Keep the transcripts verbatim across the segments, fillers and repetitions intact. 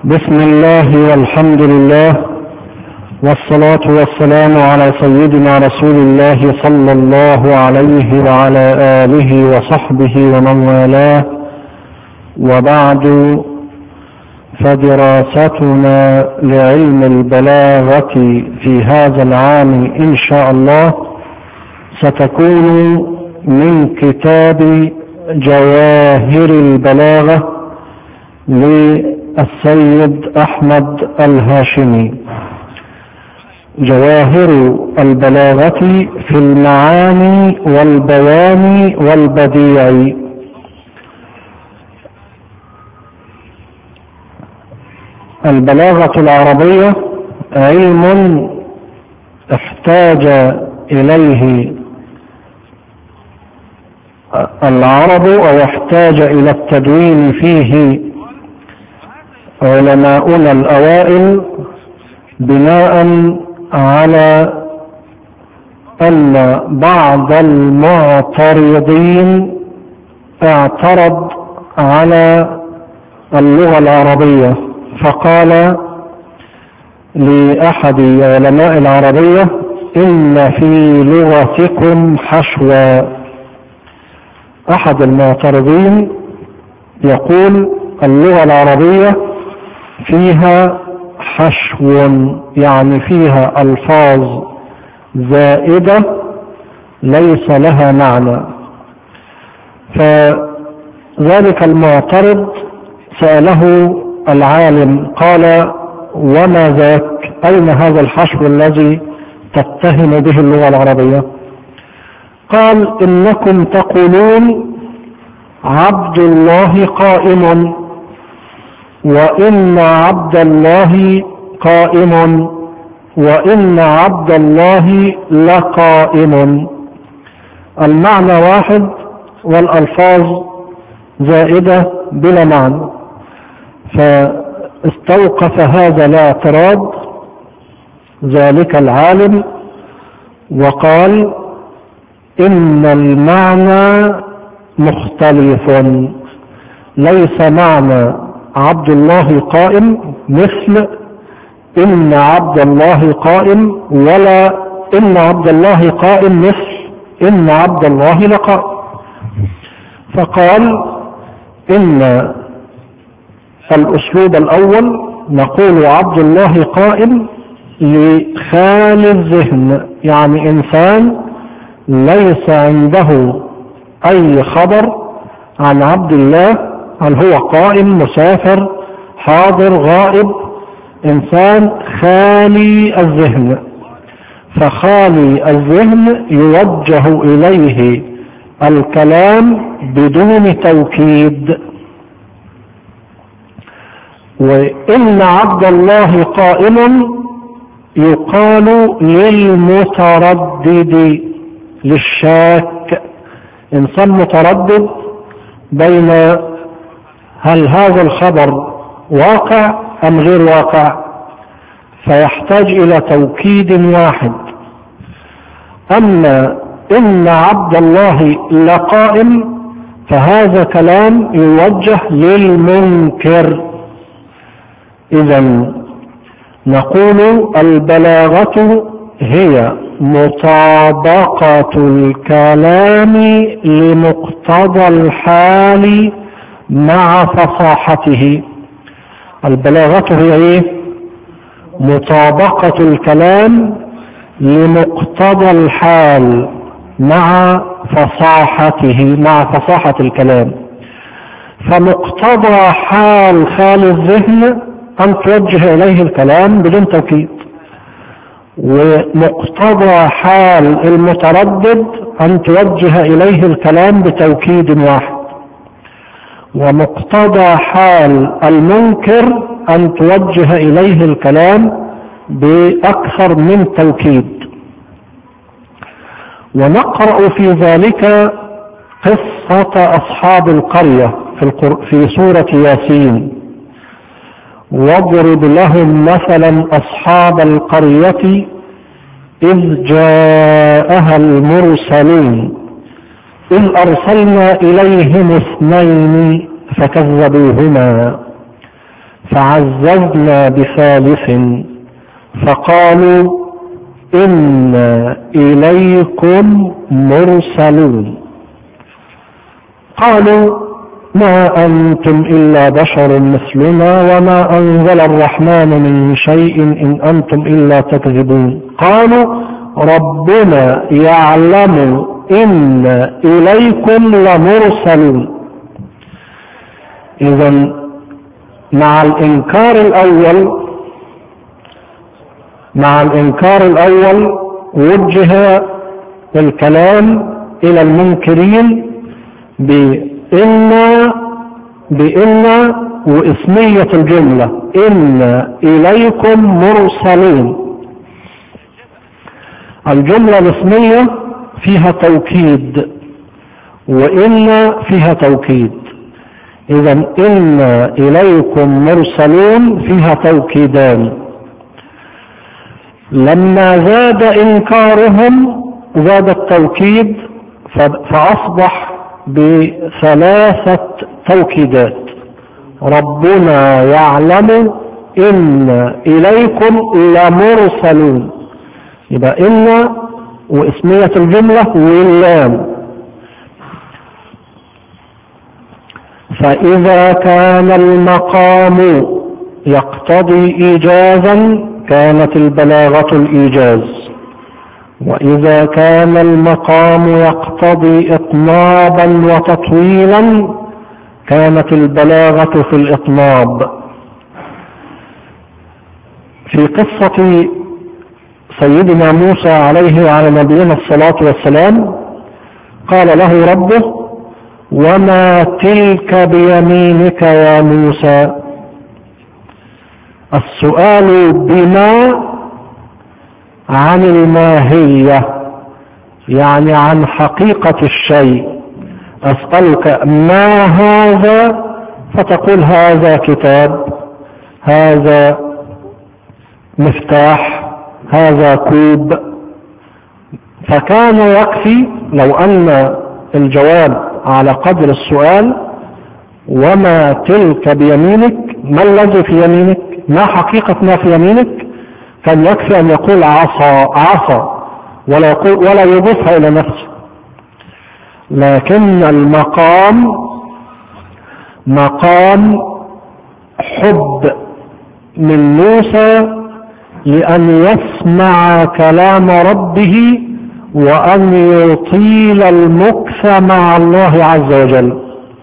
بسم الله والحمد لله والصلاة والسلام على سيدنا رسول الله صلى الله عليه وعلى آله وصحبه ومن والاه، وبعد، فدراستنا لعلم البلاغة في هذا العام إن شاء الله ستكون من كتاب جواهر البلاغة للسيد أحمد الهاشمي. جواهر البلاغة في المعاني والبيان والبديع. البلاغة العربية علم احتاج إليه العرب أو احتاج إلى التدوين فيه علماؤنا الأوائل، بناء على أن بعض المعترضين اعترض على اللغة العربية، فقال لأحد علماء العربية: إن في لغتكم حشوا. أحد المعترضين يقول: اللغة العربية فيها حشو، يعني فيها ألفاظ زائدة ليس لها معنى. فذلك المعترض سأله العالم قال: وما ذاك؟ أين هذا الحشو الذي تتهم به اللغة العربية؟ قال: إنكم تقولون عبد الله قائم، وإن عبد الله قائم، وإن عبد الله لقائم. المعنى واحد والألفاظ زائدة بلا معنى. فاستوقف هذا الاعتراض ذلك العالم وقال: إن المعنى مختلف، ليس معنى عبد الله قائم مثل إن عبد الله قائم، ولا إن عبد الله قائم مثل إن عبد الله لقائم. فقال: إن الأسلوب الأول نقول عبد الله قائم لخالي الذهن، يعني إنسان ليس عنده أي خبر عن عبد الله، هل هو قائم، مسافر، حاضر، غائب، إنسان خالي الذهن. فخالي الذهن يوجه إليه الكلام بدون توكيد. وإن عبد الله قائم يقال للمتردد، للشاك، إنسان متردد بين هل هذا الخبر واقع أم غير واقع، فيحتاج إلى توكيد واحد. أما إن عبد الله لقائم فهذا كلام يوجه للمنكر. إذن نقول البلاغة هي مطابقة الكلام لمقتضى الحال مع فصاحته. البلاغة هي ايه؟ مطابقة الكلام لمقتضى الحال مع فصاحته، مع فصاحة الكلام. فمقتضى حال خالي الذهن أن توجه إليه الكلام بدون توكيد، ومقتضى حال المتردد أن توجه إليه الكلام بتوكيد واحد، ومقتضى حال المنكر أن توجه إليه الكلام بأكثر من توكيد. ونقرأ في ذلك قصة أصحاب القرية في سورة ياسين: واضرب لهم مثلا أصحاب القرية إذ جاءها المرسلون إذ أرسلنا إليهم اثنين فكذبوهما فعززنا بثالث فقالوا إنا إليكم مرسلون. قالوا ما أنتم إلا بشر مثلنا وما أنزل الرحمن من شيء إن أنتم إلا تكذبون. قالوا ربنا يعلم إن إليكم لمرسلون. إذن مع الإنكار الأول مع الإنكار الأول وجه الكلام إلى المنكرين بإن بإن وإسمية الجملة إن إليكم مرسلين. الجملة الاسمية فيها توكيد وإن فيها توكيد. إذن إن إليكم مرسلون فيها توكيدان. لما زاد إنكارهم زاد التوكيد فأصبح بثلاثة توكيدات. ربنا يعلم إن إليكم لمرسلون، يبقى إن واسمية الجملة واللام. فإذا كان المقام يقتضي إيجازا كانت البلاغة الإيجاز، وإذا كان المقام يقتضي إطنابا وتطويلا كانت البلاغة في الإطناب. في قصة سيدنا موسى عليه وعلى نبينا الصلاة والسلام قال له ربه وما تلك بيمينك يا موسى. السؤال بما عن الماهية، يعني عن حقيقة الشيء. أسألك ما هذا فتقول هذا كتاب، هذا مفتاح، هذا كوب. فكان يكفي لو أن الجواب على قدر السؤال وما تلك بيمينك، ما الذي في يمينك، ما حقيقة ما في يمينك، كان يكفي أن يقول عصا عصا ولا يقول ولا يضيفها إلى نفسه. لكن المقام مقام حب من موسى لأن يسمع كلام ربه وأن يطيل المكث مع الله عز وجل،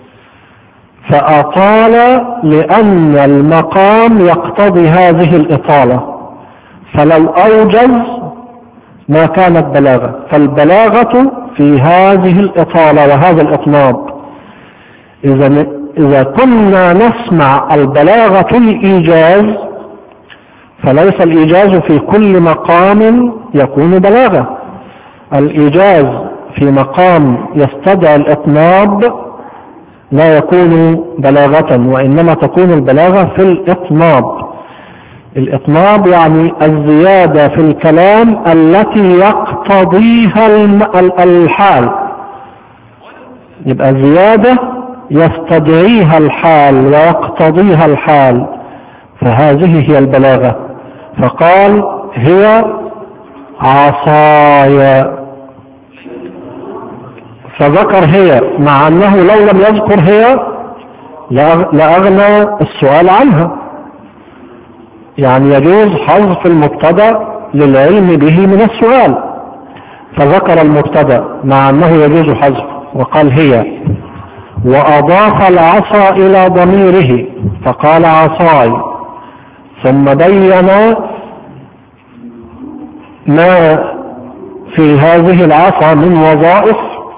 فأطال لأن المقام يقتضي هذه الإطالة. فلو أوجز ما كانت بلاغة، فالبلاغة في هذه الإطالة وهذا الإطناب. إذا إذا كنا نسمع البلاغة الإيجاز فليس الإيجاز في كل مقام يكون بلاغة. الإيجاز في مقام يستدعي الإطناب لا يكون بلاغة، وإنما تكون البلاغة في الإطناب. الإطناب يعني الزيادة في الكلام التي يقتضيها الحال، يبقى زيادة يستدعيها الحال ويقتضيها الحال، فهذه هي البلاغة. فقال هي عصاي، فذكر هي مع أنه لو لم يذكر هي لأغنى السؤال عنها. يعني يجوز حذف المبتدا للعلم به من السؤال، فذكر المبتدا مع أنه يجوز حذف وقال هي، وأضاف العصا إلى ضميره فقال عصاي، ثم بين ما في هذه العصا من وظائف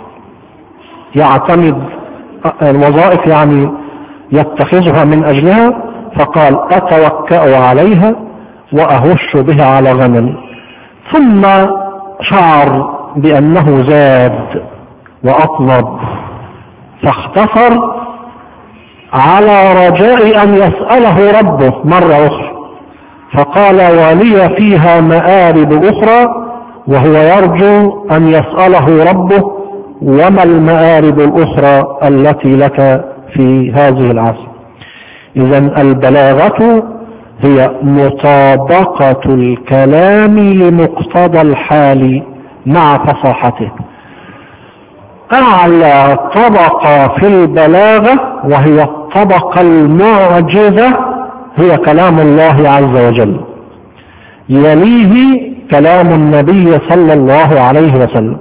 يعتمد الوظائف يعني يتخذها من أجلها، فقال أتوكأ عليها وأهش بها على غنم. ثم شعر بأنه زاد وأطلب فاختصر على رجاء أن يسأله ربه مرة أخرى، فقال ولي فيها مآرب أخرى، وهو يرجو أن يسأله ربه وما المآرب الأخرى التي لك في هذه العصر. إذن البلاغة هي مطابقة الكلام لمقتضى الحال مع فصاحته. أعلى طبقة في البلاغة وهي الطبقة المعجزة هي كلام الله عز وجل، يليه كلام النبي صلى الله عليه وسلم.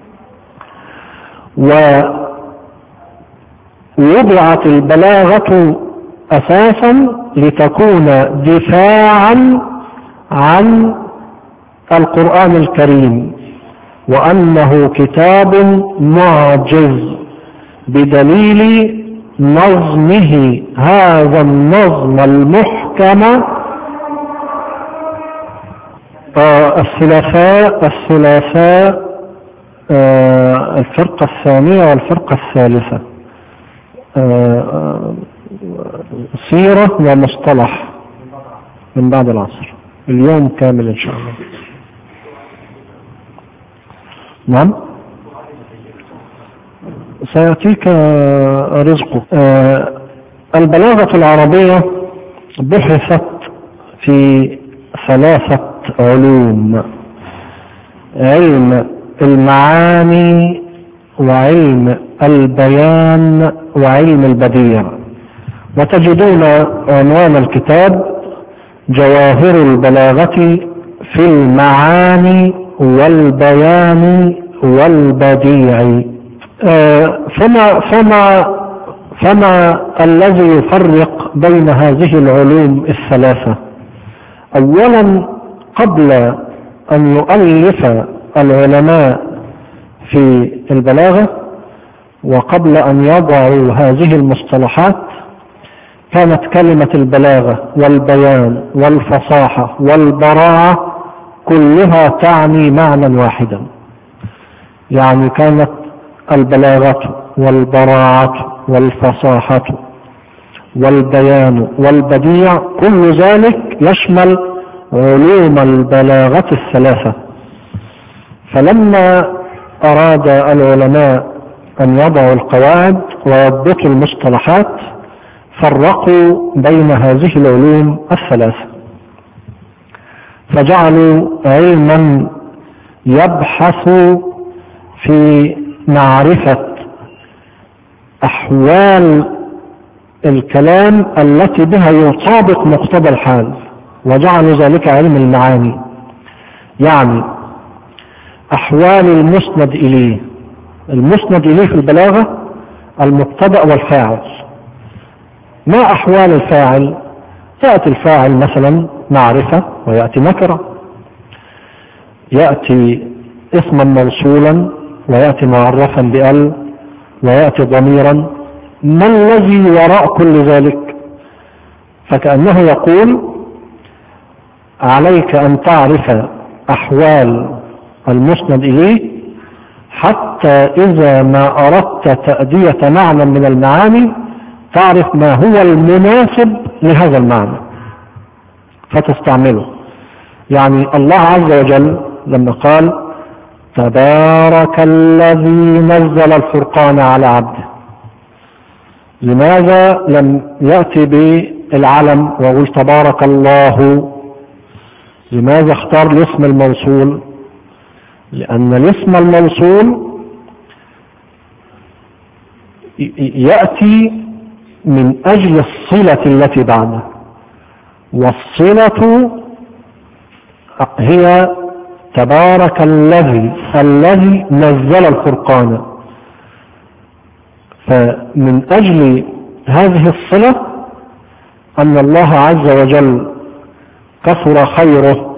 ووضعت البلاغة أساسا لتكون دفاعا عن القرآن الكريم، وأنه كتاب معجز بدليل نظمه هذا النظم المحكم. آه الثلاثاء الثلاثاء آه الفرقة الثانية والفرقة الثالثة، آه سيرة ومصطلح من بعد العصر، اليوم كامل إن شاء الله. نعم سيأتيك رزقه. آه البلاغة العربية بحثت في ثلاثة علوم: علم المعاني، وعلم البيان، وعلم البديع. وتجدون عنوان الكتاب جواهر البلاغة في المعاني والبيان والبديع. آه فما فما فما الذي يفرق بين هذه العلوم الثلاثة؟ أولا، قبل أن يؤلف العلماء في البلاغة وقبل أن يضعوا هذه المصطلحات، كانت كلمة البلاغة والبيان والفصاحة والبراعة كلها تعني معنى واحدا. يعني كانت البلاغة والبراعة والفصاحة والبيان والبديع كل ذلك يشمل علوم البلاغة الثلاثة. فلما أراد العلماء أن يضعوا القواعد ويضبطوا المصطلحات، فرقوا بين هذه العلوم الثلاثة، فجعلوا علما يبحث في معرفة أحوال الكلام التي بها يطابق مقتضى الحال، وجعلوا ذلك علم المعاني، يعني أحوال المسند إليه. المسند إليه في البلاغة المبتدأ والفاعل. ما أحوال الفاعل؟ يأتي الفاعل مثلا معرفة ويأتي نكرة، يأتي اسما موصولا ويأتي معرفا بأل، ويأتي ضميرا. ما الذي وراء كل ذلك؟ فكأنه يقول: عليك أن تعرف أحوال المسند إليه حتى إذا ما أردت تأدية معنى من المعاني تعرف ما هو المناسب لهذا المعنى فتستعمله. يعني الله عز وجل لما قال: تبارك الذي نزل الفرقان على عبده، لماذا لم يأتي بالعلم ويقول تبارك الله؟ لماذا اختار الاسم الموصول؟ لأن الاسم الموصول يأتي من أجل الصلة التي بعده، والصلة هي تبارك الذي الذي نزل الفرقان. فمن أجل هذه الصلة أن الله عز وجل كثر خيره،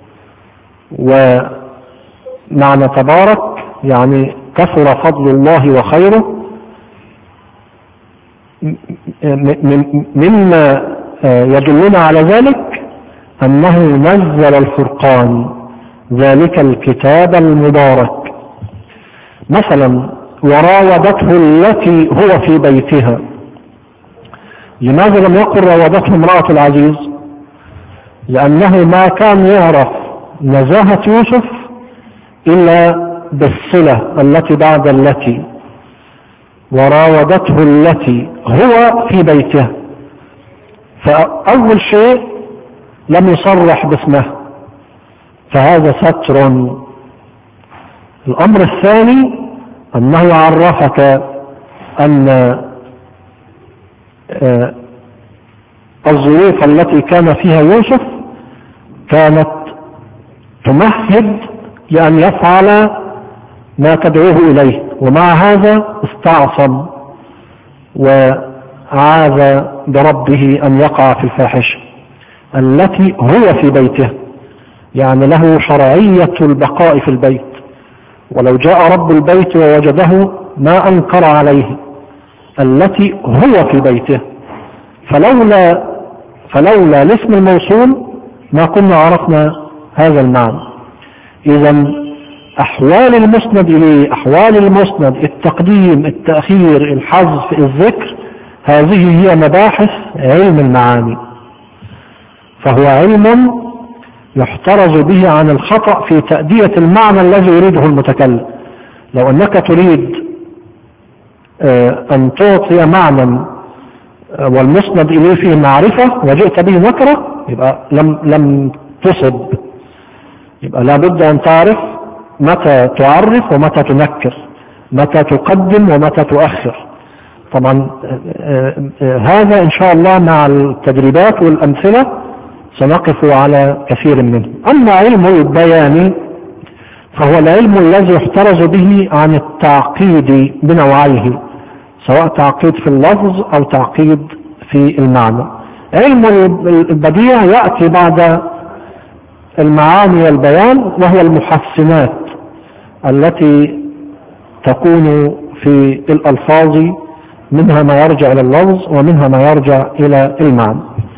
ومعنى تبارك يعني كثر فضل الله وخيره، مما يدلنا على ذلك أنه نزل الفرقان، ذلك الكتاب المبارك. مثلا وراودته التي هو في بيتها، لماذا لم يقل راودته امرأة العزيز؟ لأنه ما كان يعرف نزاهة يوسف إلا بالصلة التي بعد التي، وراودته التي هو في بيتها. فأول شيء لم يصرح باسمه، فهذا ستر. الأمر الثاني أنه عرفك أن الظروف التي كان فيها يوسف كانت تمهد لأن يفعل ما تدعوه إليه، ومع هذا استعصم وعاذ بربه أن يقع في الفاحشة التي هو في بيته، يعني له شرعية البقاء في البيت، ولو جاء رب البيت ووجده ما أنكر عليه التي هو في بيته. فلولا فلولا الاسم الموصول ما كنا عرفنا هذا المعنى. إذا أحوال المسند إليه، أحوال المسند، التقديم، التأخير، الحذف، الذكر، هذه هي مباحث علم المعاني، فهو علم يحترز به عن الخطأ في تأدية المعنى الذي يريده المتكلم. لو أنك تريد أن تعطي معنى والمسند إليه فيه معرفة وجئت به نكرة، يبقى لم لم تصب. يبقى لابد أن تعرف متى تعرف ومتى تنكر، متى تقدم ومتى تؤخر. طبعا هذا إن شاء الله مع التدريبات والأمثلة سنقف على كثير منه. أما علم البيان فهو العلم الذي يحترز به عن التعقيد بنوعيه، سواء تعقيد في اللفظ أو تعقيد في المعنى. علم البديع يأتي بعد المعاني والبيان، وهو المحسنات التي تكون في الألفاظ، منها ما يرجع إلى اللفظ ومنها ما يرجع إلى المعنى.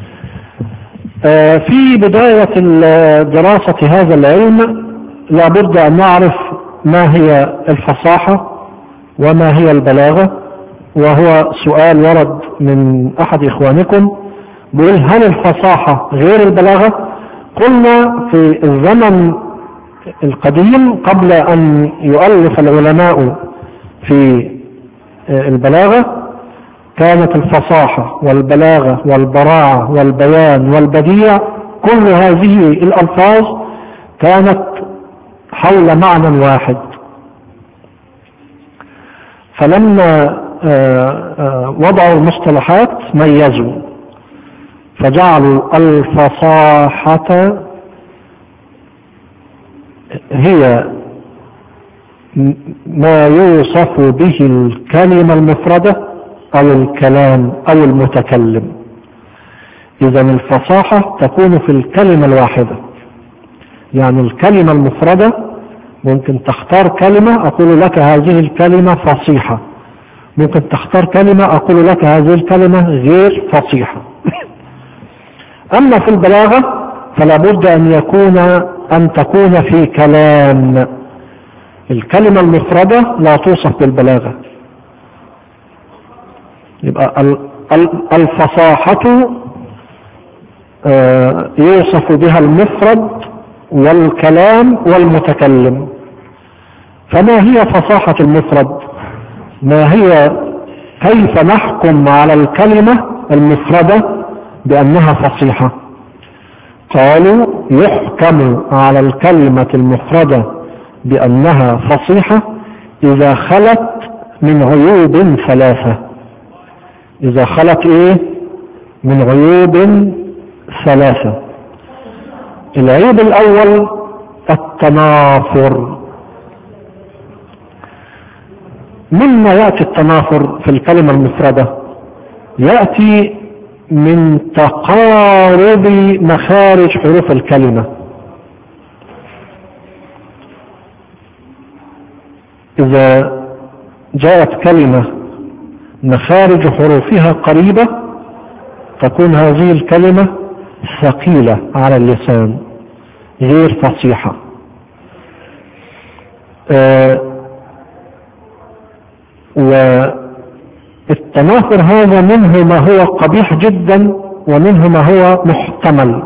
في بداية دراسة هذا العلم لابد أن نعرف ما هي الفصاحة وما هي البلاغة، وهو سؤال ورد من أحد إخوانكم بيقول: هل الفصاحة غير البلاغة؟ قلنا في الزمن القديم قبل أن يؤلف العلماء في البلاغة كانت الفصاحة والبلاغة والبراعة والبيان والبديع، كل هذه الألفاظ كانت حول معنى واحد. فلما وضعوا المصطلحات ميزوا فجعلوا الفصاحة هي ما يوصف به الكلمة المفردة أو الكلام أو المتكلم. إذا الفصاحة تكون في الكلمة الواحدة، يعني الكلمة المفردة ممكن تختار كلمة أقول لك هذه الكلمة فصيحة، ممكن تختار كلمة أقول لك هذه الكلمة غير فصيحة. أما في البلاغة فلا بد أن يكون أن تكون في كلام. الكلمة المفردة لا توصف بالبلاغة. يبقى الفصاحة يوصف بها المفرد والكلام والمتكلم. فما هي فصاحة المفرد؟ ما هي كيف نحكم على الكلمة المفردة بأنها فصيحة؟ قالوا: يحكم على الكلمة المفردة بأنها فصيحة إذا خلت من عيوب ثلاثة. إذا خلت إيه؟ من عيوب ثلاثة. العيب الأول التنافر. مما يأتي التنافر في الكلمة المفردة؟ يأتي من تقارب مخارج حروف الكلمة. إذا جاءت كلمة مخارج حروفها قريبة تكون هذه الكلمة ثقيلة على اللسان غير فصيحة. آه والتنافر هذا منه ما هو قبيح جدا ومنه ما هو محتمل.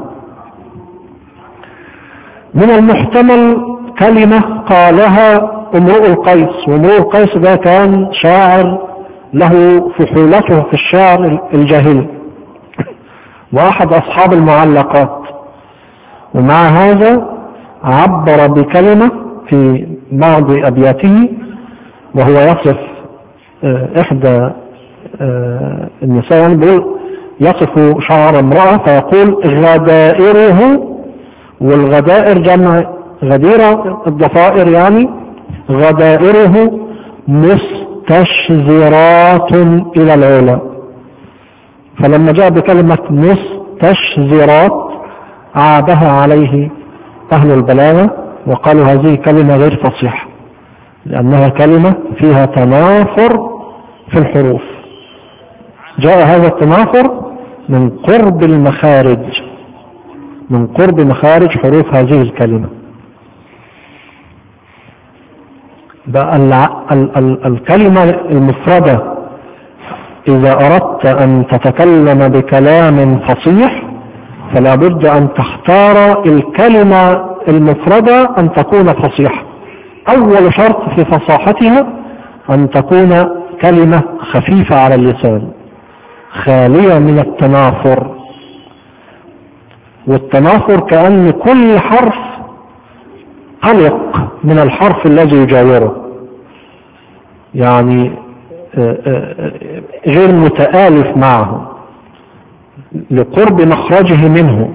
من المحتمل كلمة قالها امرؤ القيس، وامرؤ القيس ده كان شاعر له فحولته في الشعر الجاهلي، وأحد أصحاب المعلقات، ومع هذا عبر بكلمة في بعض أبياته وهو يصف إحدى النساء، يعني بيقول يصف شعر امرأة فيقول غدائره، والغدائر جمع غديرة الضفائر، يعني غدائره مستشزرات إلى العلا. فلما جاء بكلمة مستشزرات عابها عليه أهل البلاغة وقالوا هذه كلمة غير فصيحة لأنها كلمة فيها تنافر في الحروف. جاء هذا التنافر من قرب المخارج، من قرب مخارج حروف هذه الكلمة. بقى الكلمة المفردة إذا أردت أن تتكلم بكلام فصيح فلا بد أن تختار الكلمة المفردة أن تكون فصيحة. أول شرط في فصاحتها أن تكون كلمة خفيفة على اللسان خالية من التنافر، والتنافر كأن كل حرف قلق من الحرف الذي يجاوره، يعني غير متآلف معه لقرب مخرجه منه،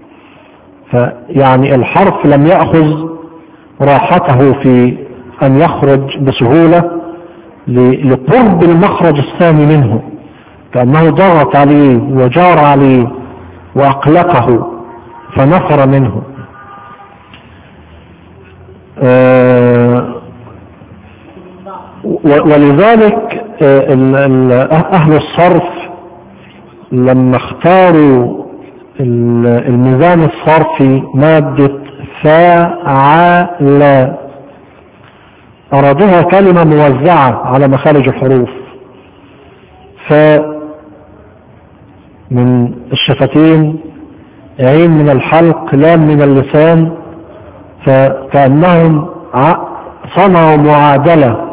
فيعني الحرف لم يأخذ راحته في أن يخرج بسهولة لقرب المخرج الثاني منه، كأنه ضغط عليه وجار عليه وأقلقه فنفر منه. ولذلك أهل الصرف لما اختاروا الميزان الصرفي مادة فاعل أرادوها كلمة موزعة على مخارج الحروف، ف من الشفتين، عين من الحلق، لام من اللسان، فكأنهم صنعوا معادلة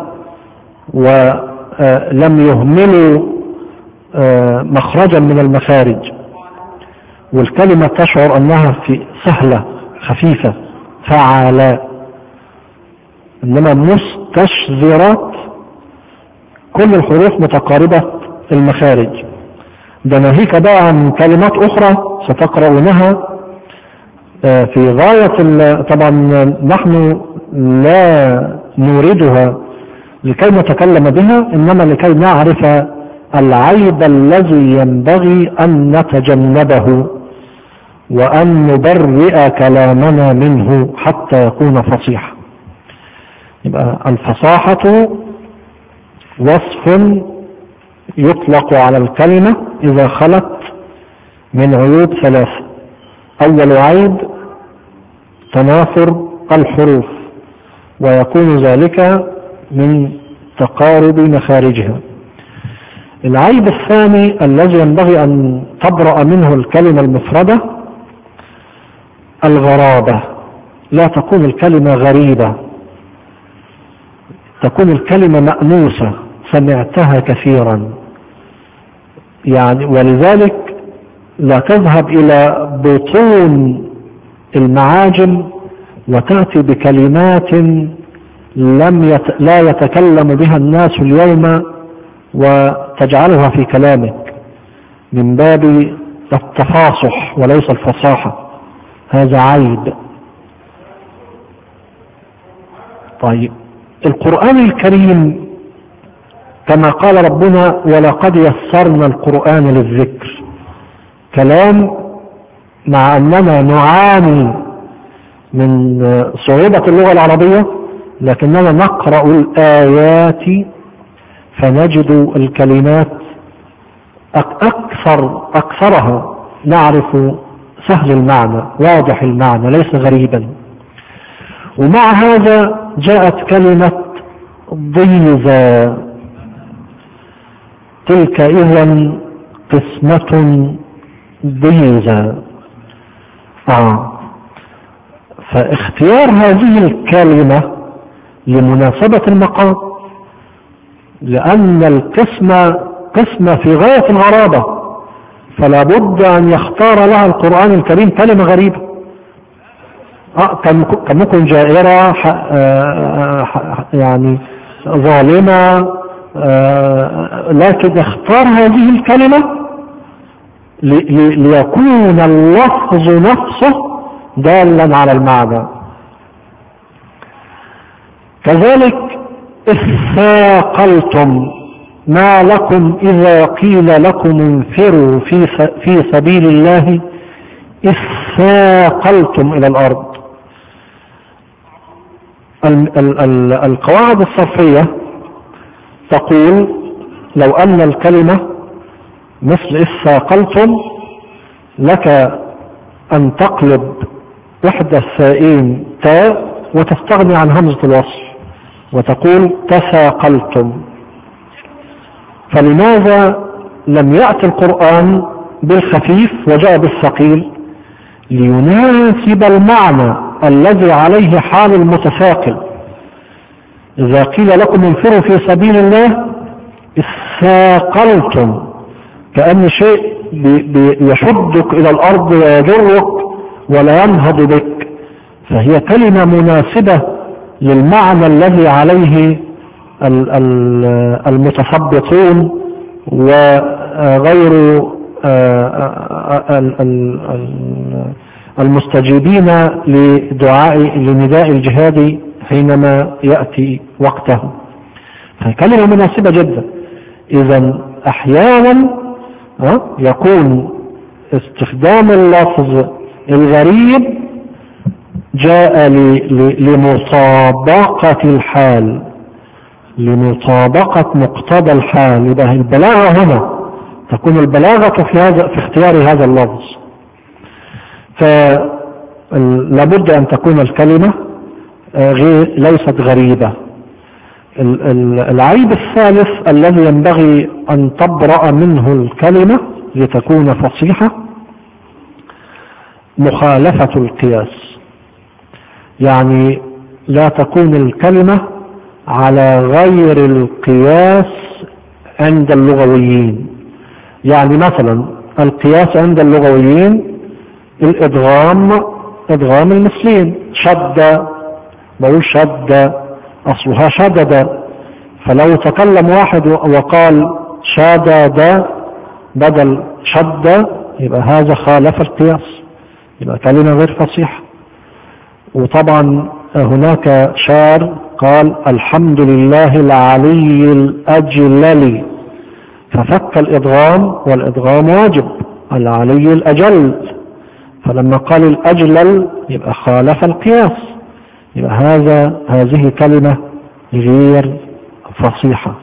ولم يهملوا مخرجا من المخارج، والكلمة تشعر أنها في سهلة خفيفة فعالاء. إنما مستشزرات كل الحروف متقاربة المخارج. ده ناهيك بقى عن كلمات أخرى ستقرؤونها في غاية، طبعا نحن لا نوردها لكي نتكلم بها، إنما لكي نعرف العيب الذي ينبغي أن نتجنبه وأن نبرئ كلامنا منه حتى يكون فصيحا. يبقى الفصاحة وصف يطلق على الكلمة إذا خلت من عيوب ثلاثة. أول عيب تنافر الحروف، ويكون ذلك من تقارب مخارجها. العيب الثاني الذي ينبغي أن تبرأ منه الكلمة المفردة الغرابة، لا تكون الكلمة غريبة، تكون الكلمة مأنوسة سمعتها كثيرا، يعني ولذلك لا تذهب إلى بطون المعاجم وتأتي بكلمات لم يت... لا يتكلم بها الناس اليوم وتجعلها في كلامك من باب التفاصح وليس الفصاحة، هذا عيب. طيب القرآن الكريم كما قال ربنا ولقد يسرنا القرآن للذكر، كلام مع أننا نعاني من صعوبة اللغة العربية لكننا نقرأ الآيات فنجد الكلمات أكثر أكثرها نعرف سهل المعنى واضح المعنى ليس غريبا. ومع هذا جاءت كلمة ضيزى، تلك إذن قسمة ضيزى. آه. فاختيار هذه الكلمة لمناسبة المقام، لأن القسمة قسمة في غاية الغرابة، فلا بد أن يختار لها القرآن الكريم كلمة غريبة. آه كان ممكن جائرة يعني ظالمة، آه لكن اختار هذه الكلمة ليكون اللفظ نفسه دالا على المعنى. كذلك اثاقلتم، ما لكم إذا قيل لكم انفروا في في سبيل الله اثاقلتم إلى الأرض. ال ال ال القواعد الصرفية تقول لو أن الكلمة مثل اثاقلتم لك أن تقلب إحدى الثائين تاء وتستغني عن همزة الوصل وتقول تثاقلتم. فلماذا لم يأتي القرآن بالخفيف وجاء بالثقيل؟ ليناسب المعنى الذي عليه حال المتثاقل. إذا قيل لكم انفروا في سبيل الله اثاقلتم، كأن شيء يشدك إلى الأرض ويجرك ولا ينهض بك، فهي كلمة مناسبة للمعنى الذي عليه المتثبطون وغير المستجيبين لدعاء لنداء الجهاد حينما يأتي وقته، فكلمة مناسبة جدا. إذا أحيانا يكون استخدام اللفظ الغريب جاء لمطابقة الحال، لمطابقة مقتضى الحال. يبقى البلاغة هنا تكون البلاغة في هذا في اختيار هذا اللفظ. فلابد أن تكون الكلمة غير ليست غريبة. العيب الثالث الذي ينبغي أن تبرأ منه الكلمة لتكون فصيحة مخالفة القياس. يعني لا تكون الكلمة على غير القياس عند اللغويين. يعني مثلا القياس عند اللغويين الإدغام، إدغام المثلين، شد بقول شد أصلها شدد، فلو تكلم واحد وقال شدد بدل شد يبقى هذا خالف القياس، يبقى كلمة غير فصيحة. وطبعا هناك شاعر قال الحمد لله العلي الأجلل، ففك الإدغام والإدغام واجب، العلي الأجل، فلما قال الأجلل يبقى خالف القياس، يبقى هذا هذه كلمة غير فصيحة.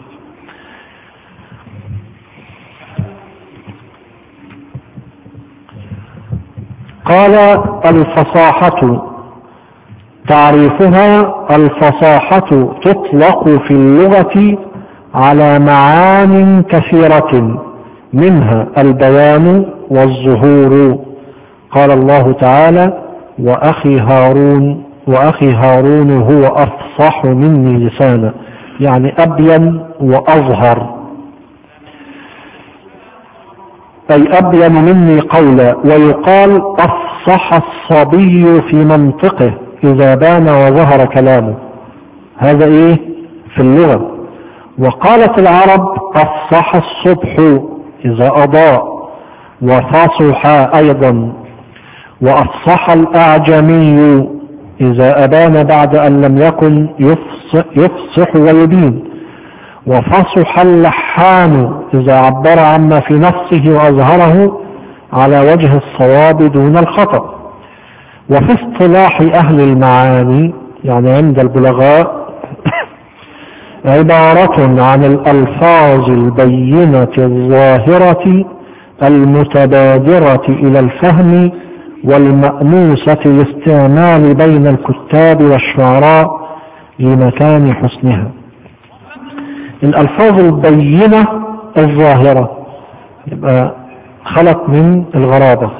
قال الفصاحة تعريفها: الفصاحة تطلق في اللغة على معان كثيرة منها البيان والظهور. قال الله تعالى: وأخي هارون وأخي هارون هو أفصح مني لسانا، يعني أبين وأظهر، أي أبين مني قولا. ويقال أفصح الصبي في منطقه إذا بان وظهر كلامه، هذا إيه في اللغة. وقالت العرب أفصح الصبح إذا أضاء، وفصح أيضا. وأفصح الأعجمي إذا أبان بعد أن لم يكن يفصح, يفصح ويبين. وفصح اللحان إذا عبر عما في نفسه وأظهره على وجه الصواب دون الخطأ. وفي اصطلاح أهل المعاني يعني عند البلغاء عبارة عن الألفاظ البينة الظاهرة المتبادرة إلى الفهم والمأنوسة الاستعمال بين الكتاب والشعراء لمكان حسنها. الألفاظ البينة الظاهرة يبقى خلت من الغرابة.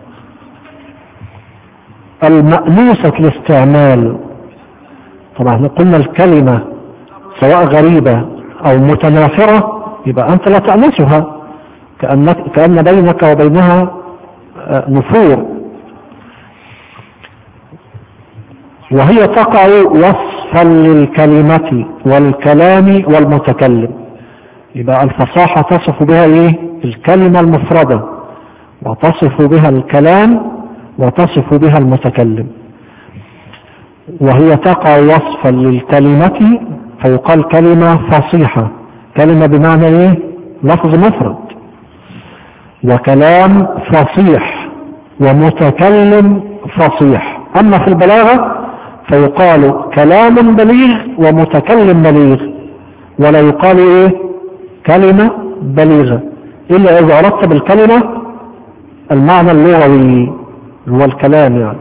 المأنوسة الاستعمال، طبعا قلنا الكلمة سواء غريبة أو متنافرة يبقى أنت لا تأنسها، كأنك كأن بينك وبينها نفور، وهي تقع وصفا للكلمة والكلام والمتكلم. يبقى الفصاحة تصف بها ايه؟ الكلمة المفردة، وتصف بها الكلام، وتصف بها المتكلم. وهي تقع وصفا للكلمة فيقال كلمة فصيحة، كلمة بمعنى ايه؟ لفظ مفرد. وكلام فصيح، ومتكلم فصيح. اما في البلاغة فيقال كلام بليغ ومتكلم بليغ، ولا يقال ايه؟ كلمة بليغة، الا اذا اردت بالكلمة المعنى اللغوي هو الكلام يعني.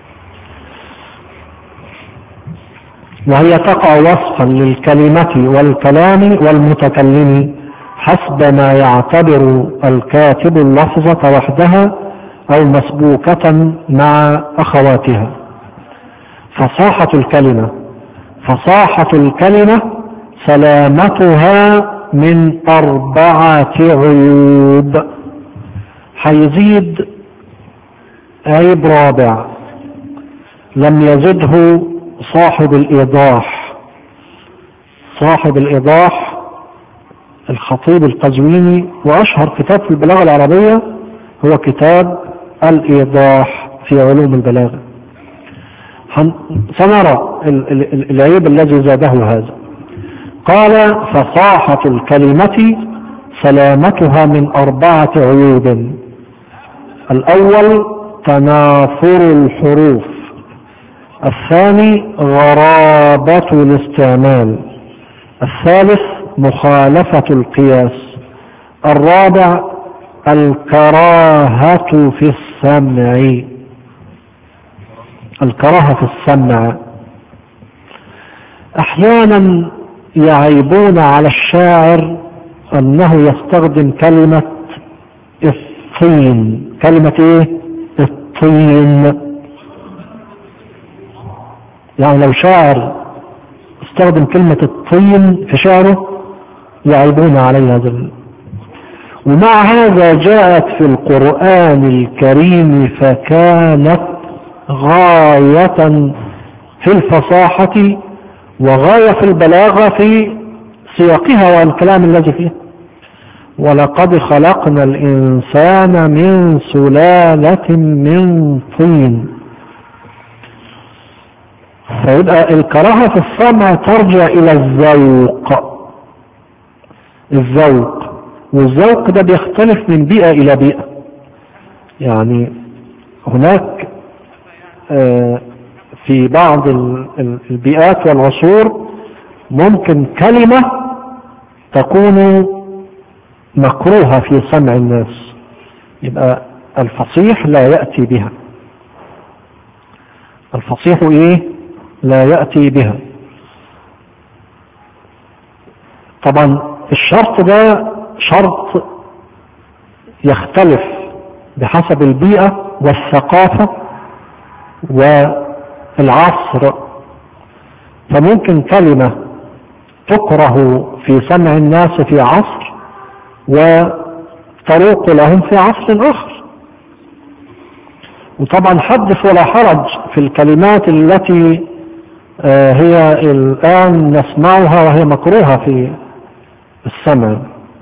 وهي تقع وصفا للكلمة والكلام والمتكلم حسب ما يعتبر الكاتب اللفظة وحدها او مسبوكة مع اخواتها. فصاحة الكلمة فصاحة الكلمة سلامتها من أربعة عيوب. هيزيد عيب رابع لم يزده صاحب الإيضاح. صاحب الإيضاح الخطيب القزويني، وأشهر كتاب في البلاغة العربية هو كتاب الإيضاح في علوم البلاغة. سنرى العيب الذي زاده هذا. قال فصاحة الكلمة سلامتها من أربعة عيوب. الأول تنافر الحروف، الثاني غرابة الاستعمال، الثالث مخالفة القياس، الرابع الكراهة في السمع. الكراهة في السمع. أحيانا يعيبون على الشاعر أنه يستخدم كلمة الطين. كلمة إيه؟ الطين. يعني لو شاعر استخدم كلمة الطين في شعره يعيبون عليه هذا. ومع هذا جاءت في القرآن الكريم فكانت غاية في الفصاحة وغاية في البلاغة في سياقها والكلام الذي فيه. ولقد خلقنا الإنسان من سلالة من طين. فيبقى الكراهة في السمع ترجع إلى الذوق. الذوق والذوق ده بيختلف من بيئة إلى بيئة. يعني هناك في بعض البيئات والعصور ممكن كلمة تكون مكروهة في سمع الناس، يبقى الفصيح لا يأتي بها. الفصيح ايه؟ لا يأتي بها. طبعا الشرط ده شرط يختلف بحسب البيئة والثقافة والعصر. فممكن كلمة تكره في سمع الناس في عصر وتروق لهم في عصر آخر. وطبعا حدث ولا حرج في الكلمات التي هي الآن نسمعها وهي مكروهة في السمع،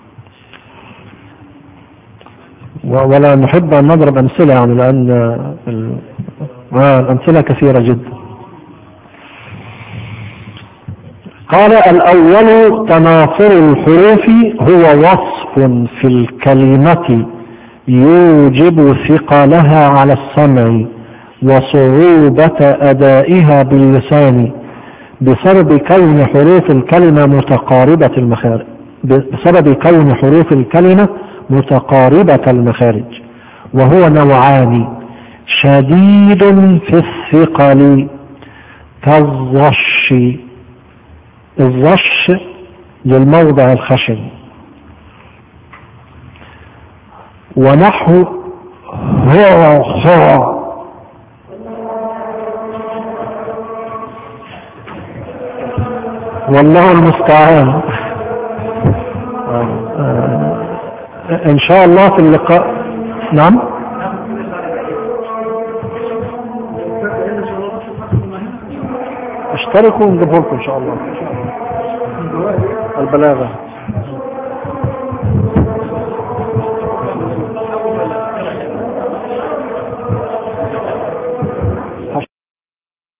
ولا نحب أن نضرب أمثلة يعني لأن الأمثلة كثيرة جدا. قال الأول تنافر الحروف هو وصف في الكلمة يوجب ثقلها على السمع وصعوبة أدائها باللسان بسبب كون حروف الكلمة متقاربة المخارج بسبب كون حروف الكلمة متقاربة المخارج. وهو نوعان: شديد في الثقل كالظش. الظش للموضع الخشن، ونحو هو خا. والله المستعان. ان شاء الله في اللقاء. نعم اشتركوا ونجيبه لكم ان شاء الله. البلاغة.